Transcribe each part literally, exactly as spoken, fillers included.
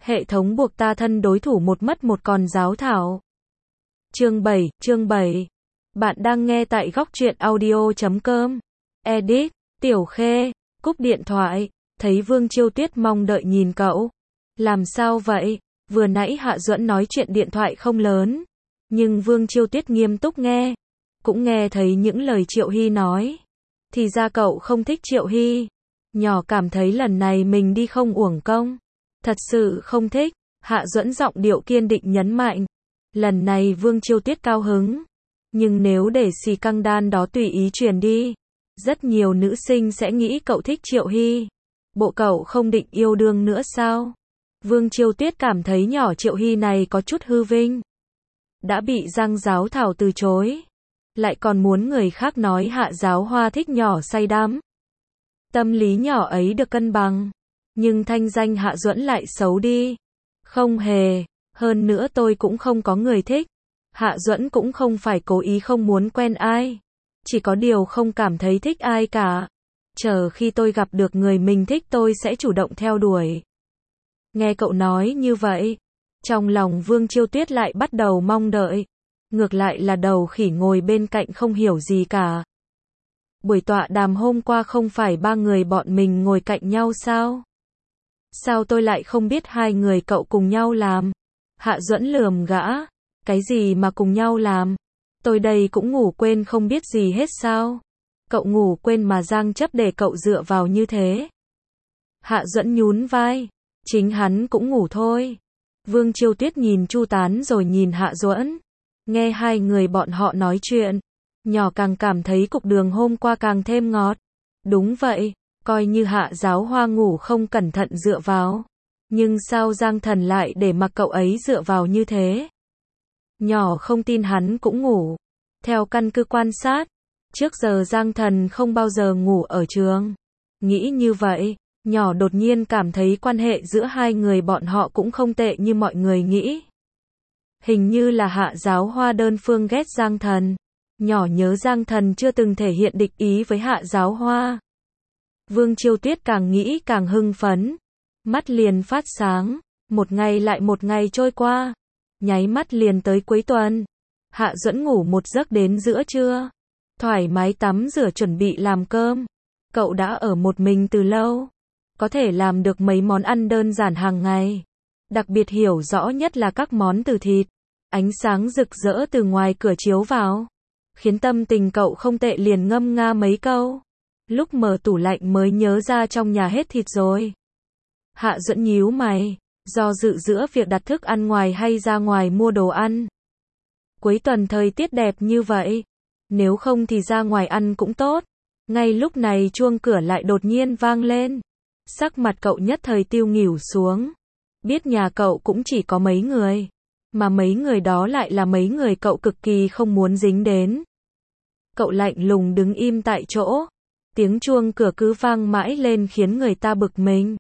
Hệ thống buộc ta thân đối thủ một mất một còn giáo thảo. Chương bảy, chương bảy. Bạn đang nghe tại góc truyện audio chấm com. Edit, Tiểu Khê, cúp điện thoại, thấy Vương Chiêu Tuyết mong đợi nhìn cậu. Làm sao vậy? Vừa nãy Hạ Duẫn nói chuyện điện thoại không lớn, nhưng Vương Chiêu Tuyết nghiêm túc nghe, cũng nghe thấy những lời Triệu Hy nói. Thì ra cậu không thích Triệu Hy. Nhỏ cảm thấy lần này mình đi không uổng công. Thật sự không thích. Hạ Duẫn giọng điệu kiên định nhấn mạnh. Lần này Vương Chiêu Tuyết cao hứng. Nhưng nếu để xì căng đan đó tùy ý truyền đi, rất nhiều nữ sinh sẽ nghĩ cậu thích Triệu Hy. Bộ cậu không định yêu đương nữa sao? Vương Chiêu Tuyết cảm thấy nhỏ Triệu Hy này có chút hư vinh. Đã bị Giang Giáo Thảo từ chối, lại còn muốn người khác nói Hạ Giáo Hoa thích nhỏ say đắm. Tâm lý nhỏ ấy được cân bằng, nhưng thanh danh Hạ Duẫn lại xấu đi. Không hề, hơn nữa tôi cũng không có người thích. Hạ Duẫn cũng không phải cố ý không muốn quen ai, chỉ có điều không cảm thấy thích ai cả. Chờ khi tôi gặp được người mình thích tôi sẽ chủ động theo đuổi. Nghe cậu nói như vậy, trong lòng Vương Chiêu Tuyết lại bắt đầu mong đợi. Ngược lại là đầu khỉ ngồi bên cạnh không hiểu gì cả. Buổi tọa đàm hôm qua không phải ba người bọn mình ngồi cạnh nhau sao? Sao tôi lại không biết hai người cậu cùng nhau làm? Hạ Duẫn lườm gã. Cái gì mà cùng nhau làm? Tôi đây cũng ngủ quên không biết gì hết sao? Cậu ngủ quên mà Giang chấp để cậu dựa vào như thế. Hạ Duẫn nhún vai. Chính hắn cũng ngủ thôi. Vương Chiêu Tuyết nhìn Chu Tán rồi nhìn Hạ Duẫn. Nghe hai người bọn họ nói chuyện, nhỏ càng cảm thấy cục đường hôm qua càng thêm ngọt. Đúng vậy, coi như Hạ Giáo Hoa ngủ không cẩn thận dựa vào. Nhưng sao Giang Thần lại để mặc cậu ấy dựa vào như thế? Nhỏ không tin hắn cũng ngủ. Theo căn cứ quan sát, trước giờ Giang Thần không bao giờ ngủ ở trường. Nghĩ như vậy, nhỏ đột nhiên cảm thấy quan hệ giữa hai người bọn họ cũng không tệ như mọi người nghĩ. Hình như là Hạ Giáo Hoa đơn phương ghét Giang Thần. Nhỏ nhớ Giang Thần chưa từng thể hiện địch ý với Hạ Giáo Hoa. Vương Chiêu Tuyết càng nghĩ càng hưng phấn. Mắt liền phát sáng. Một ngày lại một ngày trôi qua. Nháy mắt liền tới cuối tuần. Hạ Duẫn ngủ một giấc đến giữa trưa. Thoải mái tắm rửa chuẩn bị làm cơm. Cậu đã ở một mình từ lâu. Có thể làm được mấy món ăn đơn giản hàng ngày. Đặc biệt hiểu rõ nhất là các món từ thịt. Ánh sáng rực rỡ từ ngoài cửa chiếu vào, khiến tâm tình cậu không tệ, liền ngâm nga mấy câu. Lúc mở tủ lạnh mới nhớ ra trong nhà hết thịt rồi. Hạ Duẫn nhíu mày, do dự giữa việc đặt thức ăn ngoài hay ra ngoài mua đồ ăn. Cuối tuần thời tiết đẹp như vậy, nếu không thì ra ngoài ăn cũng tốt. Ngay lúc này chuông cửa lại đột nhiên vang lên. Sắc mặt cậu nhất thời tiêu nghỉu xuống. Biết nhà cậu cũng chỉ có mấy người, mà mấy người đó lại là mấy người cậu cực kỳ không muốn dính đến. Cậu lạnh lùng đứng im tại chỗ. Tiếng chuông cửa cứ vang mãi lên khiến người ta bực mình.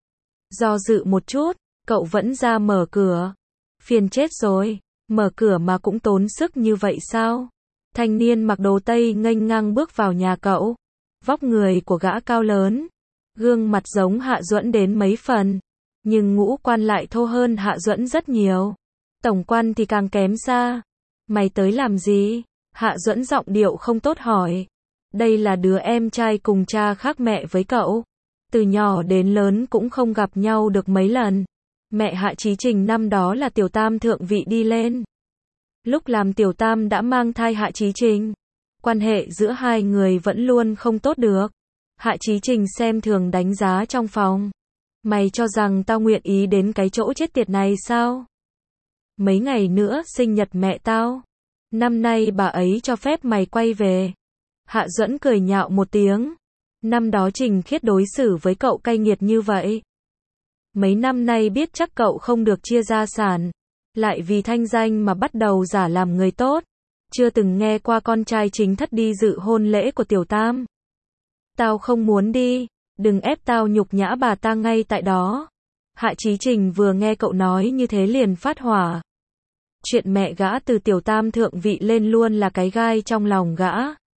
Do dự một chút, cậu vẫn ra mở cửa. Phiền chết rồi, mở cửa mà cũng tốn sức như vậy sao? Thanh niên mặc đồ tây nghênh ngang bước vào nhà cậu. Vóc người của gã cao lớn, gương mặt giống Hạ Duẫn đến mấy phần, nhưng ngũ quan lại thô hơn Hạ Duẫn rất nhiều. Tổng quan thì càng kém xa. Mày tới làm gì? Hạ Duẫn giọng điệu không tốt hỏi. Đây là đứa em trai cùng cha khác mẹ với cậu. Từ nhỏ đến lớn cũng không gặp nhau được mấy lần. Mẹ Hạ Chí Trình năm đó là tiểu tam thượng vị đi lên. Lúc làm tiểu tam đã mang thai Hạ Chí Trình. Quan hệ giữa hai người vẫn luôn không tốt được. Hạ Chí Trình xem thường đánh giá trong phòng. Mày cho rằng tao nguyện ý đến cái chỗ chết tiệt này sao? Mấy ngày nữa sinh nhật mẹ tao. Năm nay bà ấy cho phép mày quay về. Hạ Duẫn cười nhạo một tiếng. Năm đó Trình Khiết đối xử với cậu cay nghiệt như vậy. Mấy năm nay biết chắc cậu không được chia gia sản, lại vì thanh danh mà bắt đầu giả làm người tốt. Chưa từng nghe qua con trai chính thất đi dự hôn lễ của tiểu tam. Tao không muốn đi, đừng ép tao nhục nhã bà ta ngay tại đó. Hạ Chí Trình vừa nghe cậu nói như thế liền phát hỏa. Chuyện mẹ gã từ tiểu tam thượng vị lên luôn là cái gai trong lòng gã.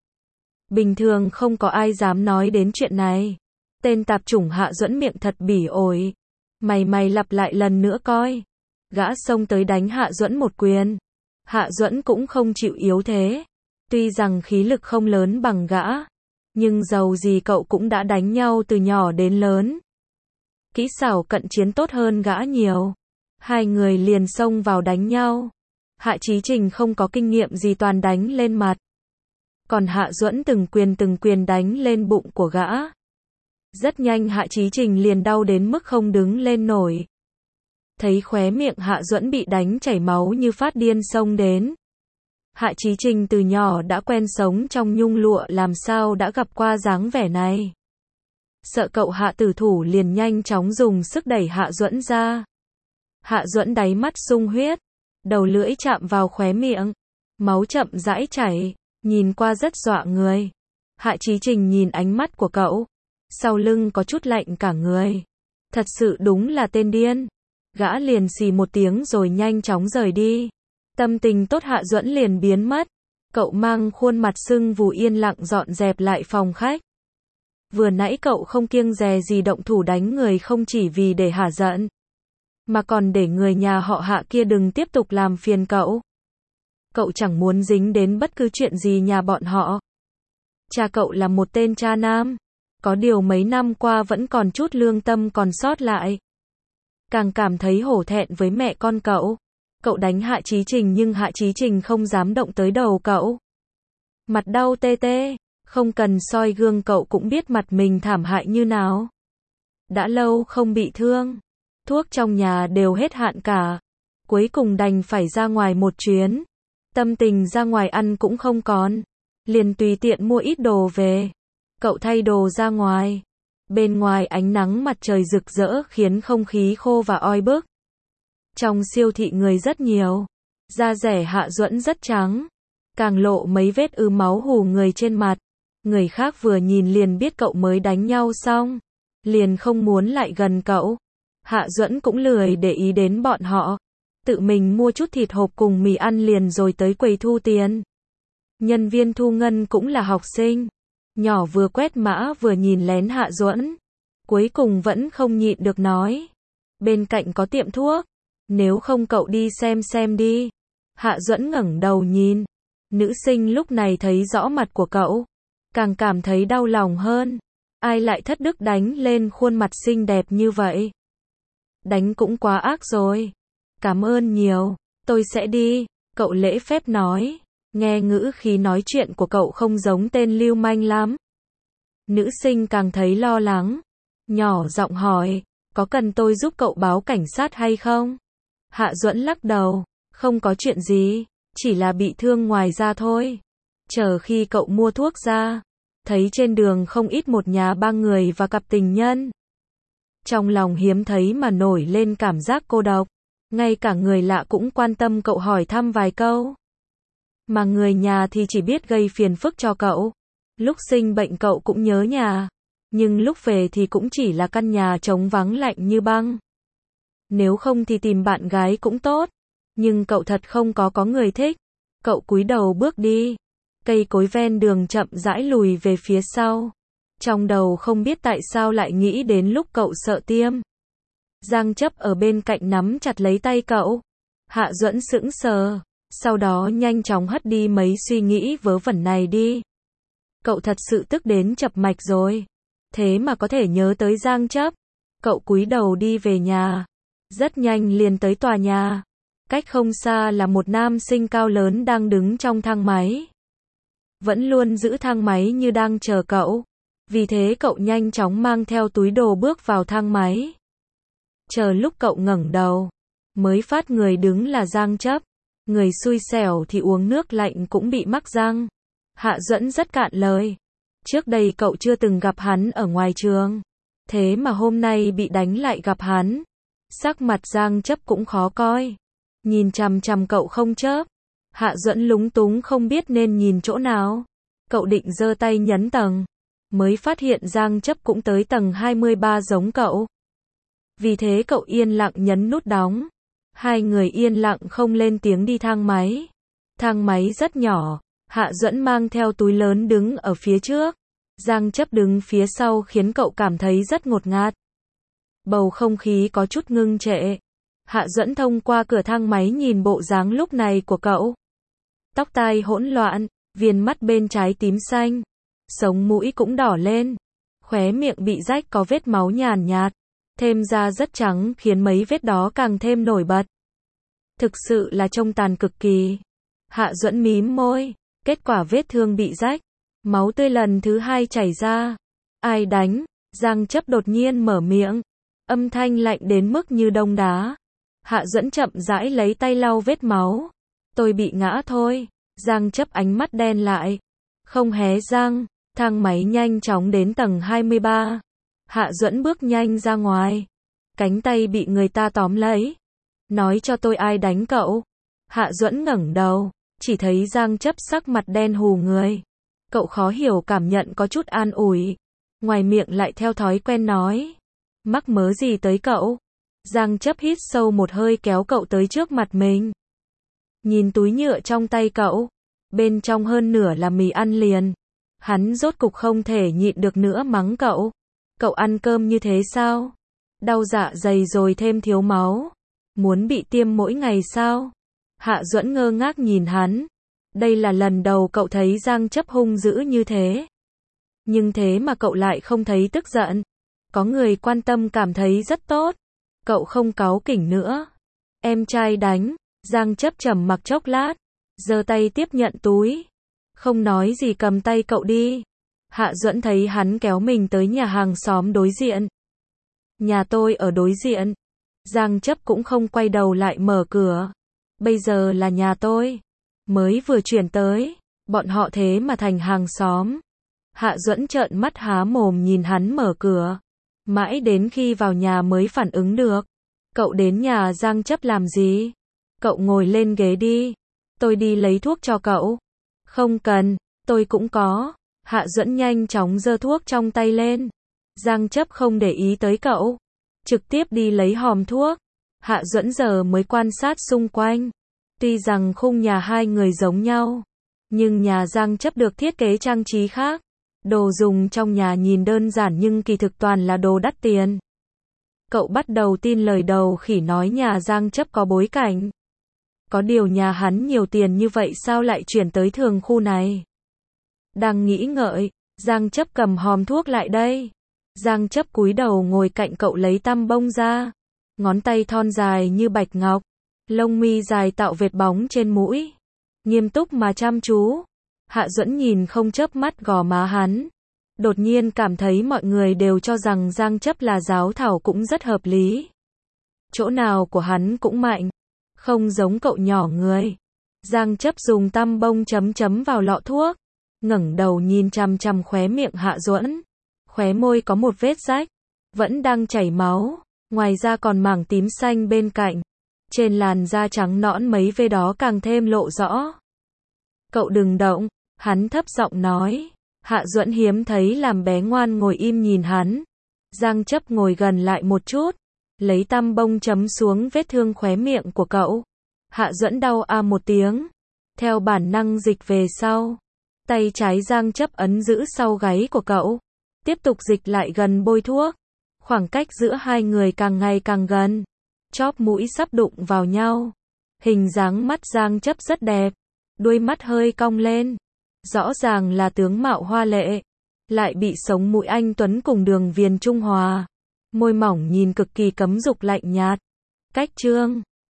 Bình thường không có ai dám nói đến chuyện này. Tên tạp chủng Hạ Duẫn miệng thật bỉ ổi. Mày mày lặp lại lần nữa coi. Gã xông tới đánh Hạ Duẫn một quyền. Hạ Duẫn cũng không chịu yếu thế. Tuy rằng khí lực không lớn bằng gã, nhưng dầu gì cậu cũng đã đánh nhau từ nhỏ đến lớn. Kỹ xảo cận chiến tốt hơn gã nhiều. Hai người liền xông vào đánh nhau. Hạ Chí Trình không có kinh nghiệm gì toàn đánh lên mặt. Còn Hạ Duẫn từng quyền từng quyền đánh lên bụng của gã. Rất nhanh Hạ Chí Trình liền đau đến mức không đứng lên nổi. Thấy khóe miệng Hạ Duẫn bị đánh chảy máu như phát điên xông đến. Hạ Chí Trình từ nhỏ đã quen sống trong nhung lụa, làm sao đã gặp qua dáng vẻ này. Sợ cậu Hạ tử thủ liền nhanh chóng dùng sức đẩy Hạ Duẫn ra. Hạ Duẫn đáy mắt sung huyết, đầu lưỡi chạm vào khóe miệng, máu chậm rãi chảy, nhìn qua rất dọa người. Hạ Chí Trình nhìn ánh mắt của cậu, sau lưng có chút lạnh cả người. Thật sự đúng là tên điên. Gã liền xì một tiếng rồi nhanh chóng rời đi. Tâm tình tốt Hạ Duẫn liền biến mất. Cậu mang khuôn mặt sưng vù yên lặng dọn dẹp lại phòng khách. Vừa nãy cậu không kiêng dè gì động thủ đánh người, không chỉ vì để hả giận, mà còn để người nhà họ Hạ kia đừng tiếp tục làm phiền cậu. Cậu chẳng muốn dính đến bất cứ chuyện gì nhà bọn họ. Cha cậu là một tên cha nam, có điều mấy năm qua vẫn còn chút lương tâm còn sót lại. Càng cảm thấy hổ thẹn với mẹ con cậu. Cậu đánh Hạ Chí Trình nhưng Hạ Chí Trình không dám động tới đầu cậu. Mặt đau tê tê, không cần soi gương cậu cũng biết mặt mình thảm hại như nào. Đã lâu không bị thương, thuốc trong nhà đều hết hạn cả. Cuối cùng đành phải ra ngoài một chuyến. Tâm tình ra ngoài ăn cũng không còn, liền tùy tiện mua ít đồ về. Cậu thay đồ ra ngoài. Bên ngoài ánh nắng mặt trời rực rỡ khiến không khí khô và oi bức. Trong siêu thị người rất nhiều. Da rẻ Hạ Duẫn rất trắng, càng lộ mấy vết ứ máu hù người trên mặt. Người khác vừa nhìn liền biết cậu mới đánh nhau xong, liền không muốn lại gần cậu. Hạ Duẫn cũng lười để ý đến bọn họ, tự mình mua chút thịt hộp cùng mì ăn liền rồi tới quầy thu tiền. Nhân viên thu ngân cũng là học sinh, nhỏ vừa quét mã vừa nhìn lén Hạ Duẫn. Cuối cùng vẫn không nhịn được nói, bên cạnh có tiệm thuốc, nếu không cậu đi xem xem đi. Hạ Duẫn ngẩng đầu nhìn, nữ sinh lúc này thấy rõ mặt của cậu, càng cảm thấy đau lòng hơn. Ai lại thất đức đánh lên khuôn mặt xinh đẹp như vậy? Đánh cũng quá ác rồi. Cảm ơn nhiều, tôi sẽ đi, cậu lễ phép nói. Nghe ngữ khí nói chuyện của cậu không giống tên lưu manh lắm. Nữ sinh càng thấy lo lắng, nhỏ giọng hỏi, có cần tôi giúp cậu báo cảnh sát hay không? Hạ Duẫn lắc đầu, không có chuyện gì, chỉ là bị thương ngoài da thôi. Chờ khi cậu mua thuốc ra, thấy trên đường không ít một nhà ba người và cặp tình nhân. Trong lòng hiếm thấy mà nổi lên cảm giác cô độc, ngay cả người lạ cũng quan tâm cậu, hỏi thăm vài câu. Mà người nhà thì chỉ biết gây phiền phức cho cậu. Lúc sinh bệnh cậu cũng nhớ nhà, nhưng lúc về thì cũng chỉ là căn nhà trống vắng lạnh như băng. Nếu không thì tìm bạn gái cũng tốt, nhưng cậu thật không có có người thích. Cậu cúi đầu bước đi, cây cối ven đường chậm rãi lùi về phía sau. Trong đầu không biết tại sao lại nghĩ đến lúc cậu sợ tiêm. Giang Chấp ở bên cạnh nắm chặt lấy tay cậu. Hạ Duẫn sững sờ, sau đó nhanh chóng hất đi mấy suy nghĩ vớ vẩn này đi. Cậu thật sự tức đến chập mạch rồi. Thế mà có thể nhớ tới Giang Chấp. Cậu cúi đầu đi về nhà. Rất nhanh liền tới tòa nhà. Cách không xa là một nam sinh cao lớn đang đứng trong thang máy. Vẫn luôn giữ thang máy như đang chờ cậu. Vì thế cậu nhanh chóng mang theo túi đồ bước vào thang máy. Chờ lúc cậu ngẩng đầu, mới phát người đứng là Giang Chấp. Người xui xẻo thì uống nước lạnh cũng bị mắc răng. Hạ Duẫn rất cạn lời. Trước đây cậu chưa từng gặp hắn ở ngoài trường. Thế mà hôm nay bị đánh lại gặp hắn. Sắc mặt Giang Chấp cũng khó coi. Nhìn chằm chằm cậu không chớp. Hạ Duẫn lúng túng không biết nên nhìn chỗ nào. Cậu định giơ tay nhấn tầng, mới phát hiện Giang Chấp cũng tới tầng hai mươi ba giống cậu. Vì thế cậu yên lặng nhấn nút đóng. Hai người yên lặng không lên tiếng đi thang máy. Thang máy rất nhỏ, Hạ Duẫn mang theo túi lớn đứng ở phía trước. Giang Chấp đứng phía sau khiến cậu cảm thấy rất ngột ngạt. Bầu không khí có chút ngưng trệ. Hạ Duẫn thông qua cửa thang máy nhìn bộ dáng lúc này của cậu. Tóc tai hỗn loạn, viền mắt bên trái tím xanh, sống mũi cũng đỏ lên, khóe miệng bị rách có vết máu nhàn nhạt, thêm da rất trắng khiến mấy vết đó càng thêm nổi bật. Thực sự là trông tàn cực kỳ. Hạ Duẫn mím môi, kết quả vết thương bị rách, máu tươi lần thứ hai chảy ra. Ai đánh? Giang Chấp đột nhiên mở miệng, âm thanh lạnh đến mức như đông đá. Hạ Duẫn chậm rãi lấy tay lau vết máu. Tôi bị ngã thôi. Giang Chấp ánh mắt đen lại, không hé răng. Thang máy nhanh chóng đến tầng hai mươi ba. Hạ Duẫn bước nhanh ra ngoài, cánh tay bị người ta tóm lấy. Nói cho tôi ai đánh cậu? Hạ Duẫn ngẩng đầu, chỉ thấy Giang Chấp sắc mặt đen hù người. Cậu khó hiểu cảm nhận có chút an ủi, ngoài miệng lại theo thói quen nói, mắc mớ gì tới cậu? Giang Chấp hít sâu một hơi kéo cậu tới trước mặt mình. Nhìn túi nhựa trong tay cậu, bên trong hơn nửa là mì ăn liền. Hắn rốt cục không thể nhịn được nữa mắng cậu. Cậu ăn cơm như thế sao? Đau dạ dày rồi thêm thiếu máu. Muốn bị tiêm mỗi ngày sao? Hạ Duẫn ngơ ngác nhìn hắn. Đây là lần đầu cậu thấy Giang Chấp hung dữ như thế. Nhưng thế mà cậu lại không thấy tức giận. Có người quan tâm cảm thấy rất tốt. Cậu không cáu kỉnh nữa. Em trai đánh. Giang Chấp trầm mặc chốc lát, giơ tay tiếp nhận túi. Không nói gì cầm tay cậu đi. Hạ Duẫn thấy hắn kéo mình tới nhà hàng xóm đối diện. Nhà tôi ở đối diện. Giang Chấp cũng không quay đầu lại mở cửa. Bây giờ là nhà tôi. Mới vừa chuyển tới. Bọn họ thế mà thành hàng xóm. Hạ Duẫn trợn mắt há mồm nhìn hắn mở cửa. Mãi đến khi vào nhà mới phản ứng được. Cậu đến nhà Giang Chấp làm gì? Cậu ngồi lên ghế đi. Tôi đi lấy thuốc cho cậu. Không cần, tôi cũng có. Hạ Duẫn nhanh chóng giơ thuốc trong tay lên. Giang Chấp không để ý tới cậu, trực tiếp đi lấy hòm thuốc. Hạ Duẫn giờ mới quan sát xung quanh. Tuy rằng khung nhà hai người giống nhau, nhưng nhà Giang Chấp được thiết kế trang trí khác. Đồ dùng trong nhà nhìn đơn giản nhưng kỳ thực toàn là đồ đắt tiền. Cậu bắt đầu tin lời đầu khỉ nói nhà Giang Chấp có bối cảnh. Có điều nhà hắn nhiều tiền như vậy sao lại chuyển tới thường khu này? Đang nghĩ ngợi, Giang Chấp cầm hòm thuốc lại đây. Giang Chấp cúi đầu ngồi cạnh cậu lấy tăm bông ra. Ngón tay thon dài như bạch ngọc, lông mi dài tạo vệt bóng trên mũi. Nghiêm túc mà chăm chú. Hạ Duẫn nhìn không chớp mắt gò má hắn. Đột nhiên cảm thấy mọi người đều cho rằng Giang Chấp là giáo thảo cũng rất hợp lý. Chỗ nào của hắn cũng mạnh. Không giống cậu nhỏ người. Giang Chấp dùng tăm bông chấm chấm vào lọ thuốc. Ngẩng đầu nhìn chằm chằm khóe miệng Hạ Duẫn. Khóe môi có một vết rách. Vẫn đang chảy máu. Ngoài ra còn mảng tím xanh bên cạnh. Trên làn da trắng nõn mấy vết đó càng thêm lộ rõ. Cậu đừng động. Hắn thấp giọng nói. Hạ Duẫn hiếm thấy làm bé ngoan ngồi im nhìn hắn. Giang Chấp ngồi gần lại một chút. Lấy tăm bông chấm xuống vết thương khóe miệng của cậu. Hạ Duẫn đau a một tiếng. Theo bản năng dịch về sau. Tay trái Giang Chấp ấn giữ sau gáy của cậu. Tiếp tục dịch lại gần bôi thuốc. Khoảng cách giữa hai người càng ngày càng gần. Chóp mũi sắp đụng vào nhau. Hình dáng mắt Giang Chấp rất đẹp. Đuôi mắt hơi cong lên. Rõ ràng là tướng mạo hoa lệ. Lại bị sống mũi anh tuấn cùng đường viền trung hòa. Môi mỏng nhìn cực kỳ cấm dục lạnh nhạt. Cách chương